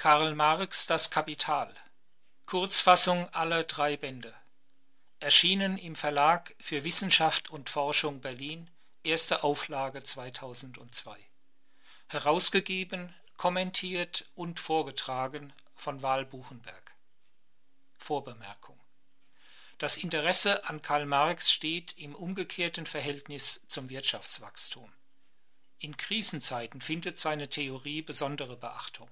Karl Marx Das Kapital. Kurzfassung aller 3 Bände. Erschienen im Verlag für Wissenschaft und Forschung Berlin, erste Auflage 2002. Herausgegeben, kommentiert und vorgetragen von Val Buchenberg. Vorbemerkung: Das Interesse an Karl Marx steht im umgekehrten Verhältnis zum Wirtschaftswachstum. In Krisenzeiten findet seine Theorie besondere Beachtung.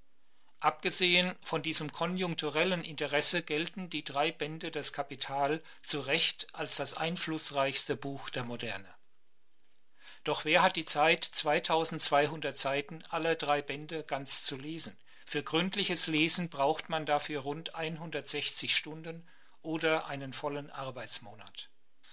Abgesehen von diesem konjunkturellen Interesse gelten die 3 Bände des Kapital zu Recht als das einflussreichste Buch der Moderne. Doch wer hat die Zeit, 2200 Seiten aller 3 Bände ganz zu lesen? Für gründliches Lesen braucht man dafür rund 160 Stunden oder einen vollen Arbeitsmonat.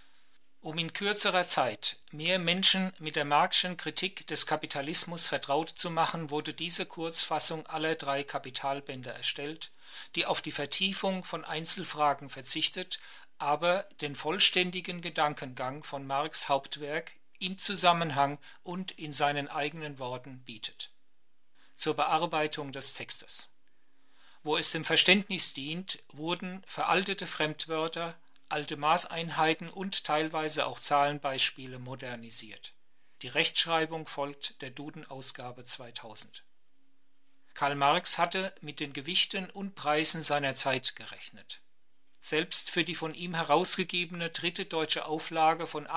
Um in kürzerer Zeit mehr Menschen mit der Marx'schen Kritik des Kapitalismus vertraut zu machen, wurde diese Kurzfassung aller 3 Kapitalbände erstellt, die auf die Vertiefung von Einzelfragen verzichtet, aber den vollständigen Gedankengang von Marx' Hauptwerk im Zusammenhang und in seinen eigenen Worten bietet. Zur Bearbeitung des Textes. Wo es dem Verständnis dient, wurden veraltete Fremdwörter, alte Maßeinheiten und teilweise auch Zahlenbeispiele modernisiert. Die Rechtschreibung folgt der Duden-Ausgabe 2000. Karl Marx hatte mit den Gewichten und Preisen seiner Zeit gerechnet. Selbst für die von ihm herausgegebene 3. deutsche Auflage von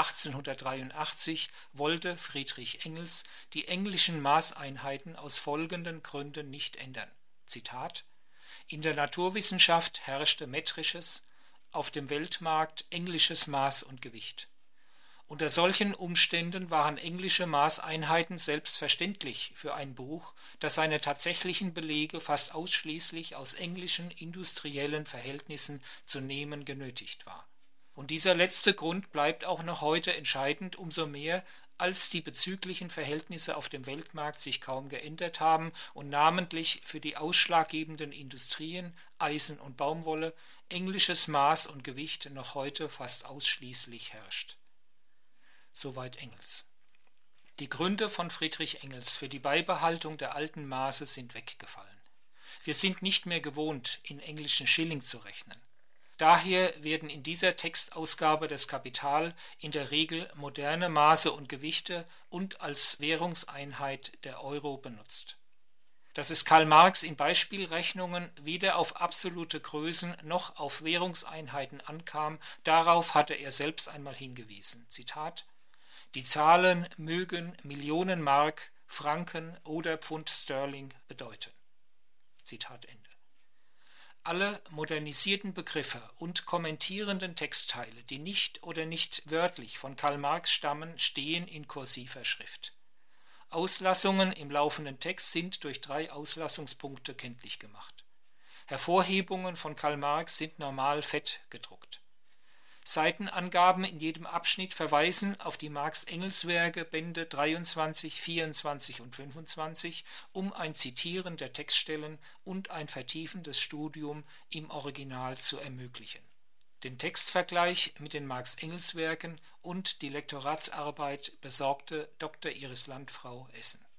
1883 wollte Friedrich Engels die englischen Maßeinheiten aus folgenden Gründen nicht ändern. Zitat: In der Naturwissenschaft herrschte metrisches, auf dem Weltmarkt englisches Maß und Gewicht. Unter solchen Umständen waren englische Maßeinheiten selbstverständlich für ein Buch, das seine tatsächlichen Belege fast ausschließlich aus englischen industriellen Verhältnissen zu nehmen genötigt war. Und dieser letzte Grund bleibt auch noch heute entscheidend, umso mehr, als die bezüglichen Verhältnisse auf dem Weltmarkt sich kaum geändert haben und namentlich für die ausschlaggebenden Industrien, Eisen und Baumwolle, englisches Maß und Gewicht noch heute fast ausschließlich herrscht. Soweit Engels. Die Gründe von Friedrich Engels für die Beibehaltung der alten Maße sind weggefallen. Wir sind nicht mehr gewohnt, in englischen Schilling zu rechnen. Daher werden in dieser Textausgabe des Kapital in der Regel moderne Maße und Gewichte und als Währungseinheit der Euro benutzt. Dass es Karl Marx in Beispielrechnungen weder auf absolute Größen noch auf Währungseinheiten ankam, darauf hatte er selbst einmal hingewiesen. Zitat: Die Zahlen mögen Millionen Mark, Franken oder Pfund Sterling bedeuten. Zitat Ende. Alle modernisierten Begriffe und kommentierenden Textteile, die nicht oder nicht wörtlich von Karl Marx stammen, stehen in kursiver Schrift. Auslassungen im laufenden Text sind durch 3 Auslassungspunkte kenntlich gemacht. Hervorhebungen von Karl Marx sind normal fett gedruckt. Seitenangaben in jedem Abschnitt verweisen auf die Marx-Engels-Werke Bände 23, 24 und 25, um ein Zitieren der Textstellen und ein vertiefendes Studium im Original zu ermöglichen. Den Textvergleich mit den Marx-Engels-Werken und die Lektoratsarbeit besorgte Dr. Iris Landfrau, Essen.